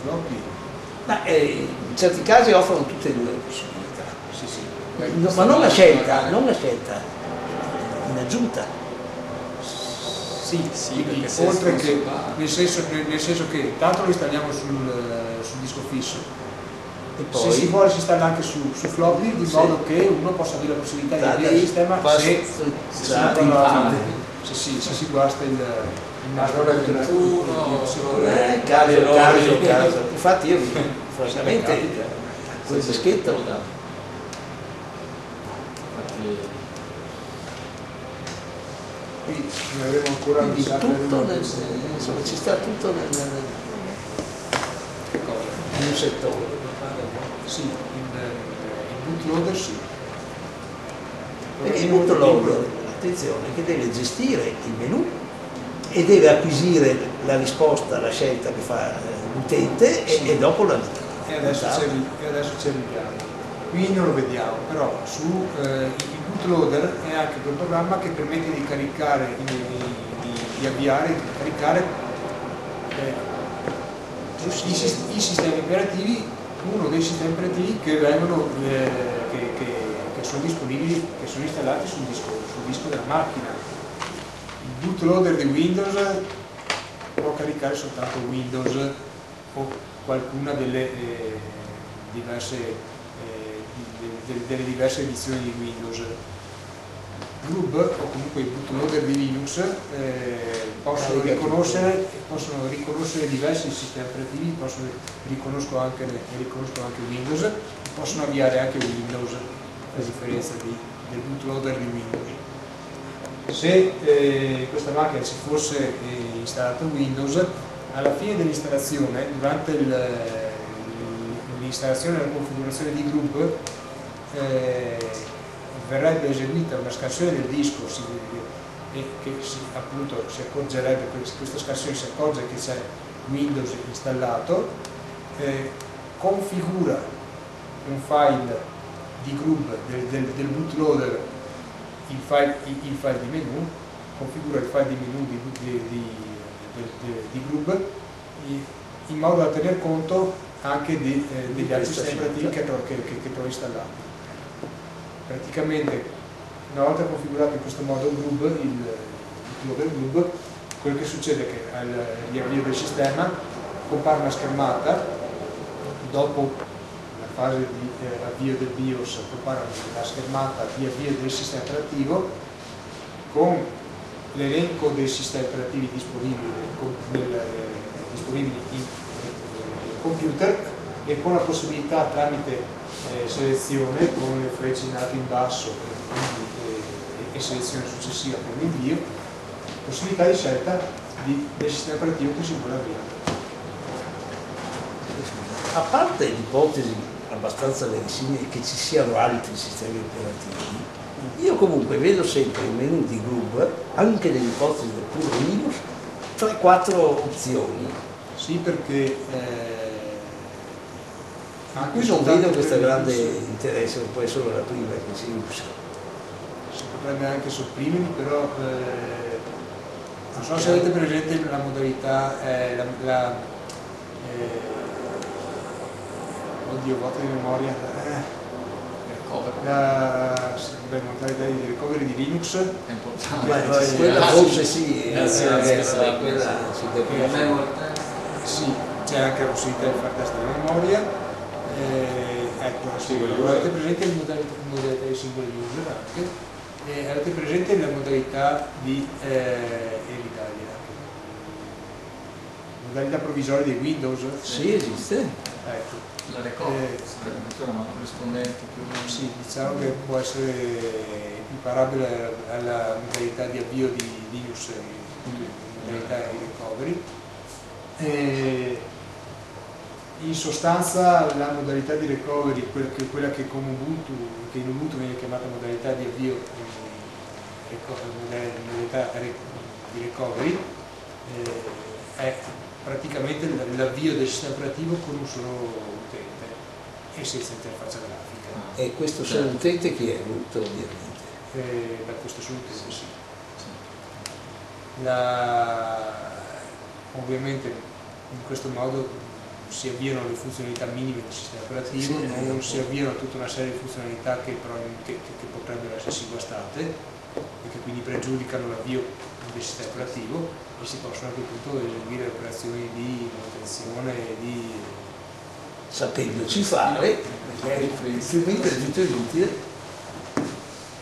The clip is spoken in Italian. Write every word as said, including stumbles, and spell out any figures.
floppy. Ma eh, in certi casi offrono tutte e due le possibilità. Sì, sì. No, ma non la scelta, non la scelta, in aggiunta. Sì, Sì, quindi perché oltre se che, va- nel senso, nel senso che tanto lo installiamo sul, sul disco fisso, E se si poi vuole si installa anche su, su floppy, di Sì. modo che uno possa avere la possibilità di Da- avere il sistema qua se, su- se, su- si da- guarda- infame. se, si, se si guasta il, il nastro Allora del- ventuno, del- eh, caso, caso, caso. Infatti io francamente capita. quel Sì, sì, dischetto capita. Infatti, Qui ne avremo ancora quindi mi sa, tutto avremo- nel, insomma, ci sta tutto nel, nel- che cosa? in un settore. Sì, il, il bootloader sì. Perché il bootloader, attenzione, che deve gestire il menu e deve acquisire la risposta, la scelta che fa l'utente e, Sì. e dopo la E adesso, ci, arri- e adesso ci arriviamo. Qui non lo vediamo, però su eh, il bootloader è anche quel programma che permette di caricare, di, di, di avviare, di caricare eh, i, sis- i sistemi operativi, uno dei sistemi operativi che vengono eh, che, che, che sono disponibili, che sono installati sul disco, sul disco della macchina. Il bootloader di Windows può caricare soltanto Windows o qualcuna delle eh, diverse eh, de- de- delle diverse edizioni di Windows. Grub o comunque i bootloader di Linux eh, possono, riconoscere, possono riconoscere diversi sistemi operativi, possono, riconoscono, anche, riconoscono anche Windows e possono avviare anche Windows, a differenza di, del bootloader di Windows. Se eh, questa macchina ci fosse eh, installato Windows, alla fine dell'installazione, durante l'installazione e la configurazione di Grub, eh, verrebbe eseguita una scansione del disco si, e che si, appunto si accorgerebbe, questa scansione si accorge che c'è Windows installato, eh, configura un file di Grub del, del, del bootloader, il file, il, il file di menu, configura il file di menu di, di, di, di, di, di Grub in modo da tener conto anche di, eh, degli altri sistemi operativi che, che, che, che trovo installati. Praticamente, una volta configurato in questo modo Grub, il bootloader Grub, quello che succede è che al riavvio del sistema compare una schermata, dopo la fase di eh, avvio del BIOS compare una schermata di avvio del sistema operativo con l'elenco dei sistemi operativi disponibili nel, nel, disponibili in eh, computer e con la possibilità tramite eh, selezione con le frecce in alto e in basso e, quindi, eh, e selezione successiva per l'invio, possibilità di scelta di, del sistema operativo che si vuole avviare. A parte l'ipotesi abbastanza verosimile che ci siano altri sistemi operativi, io comunque vedo sempre il menu di Grub, anche nell'ipotesi del puro Linux, tre quattro opzioni. Sì, perché eh, a cui non vedo questo grande interesse, non può essere solo la prima che si usa. Si potrebbe anche sopprimerli, però eh, non so se avete presente la modalità, eh, la, la eh, oddio, vuoto di memoria, eh, la, la modalità di recovery di Linux. è importante. Beh, beh, quella forse sì, Eh, sì, eh, sì, eh, sì, quella sì. si capisce. Sì, c'è anche la possibilità di fare test di memoria. Eh, ecco, avete presente la modalità, modalità di single user anche, eh, avete presente la modalità di eh, l'Italia, modalità provvisoria di Windows? Sì, esiste. Ecco. La recovery, Eh, addirittura una corrispondente più. sì, diciamo che può essere equiparabile alla modalità di avvio di Linux, modalità di recovery. Eh, in sostanza la modalità di recovery, quella che, quella che con Ubuntu, che in Ubuntu viene chiamata modalità di avvio, eh, modalità di recovery, eh, è praticamente l'avvio del sistema operativo con un solo utente e senza interfaccia grafica. E questo solo utente chi è? Root ovviamente. Eh, da questo solo utente sì. La, ovviamente in questo modo si avviano le funzionalità minime del sistema operativo, sì, non si avviano tutta una serie di funzionalità che, che, che, che potrebbero essersi guastate e che quindi pregiudicano l'avvio del sistema operativo, e si possono a quel punto eseguire operazioni di manutenzione e di sapendoci fare, perché altrimenti è tutto inutile.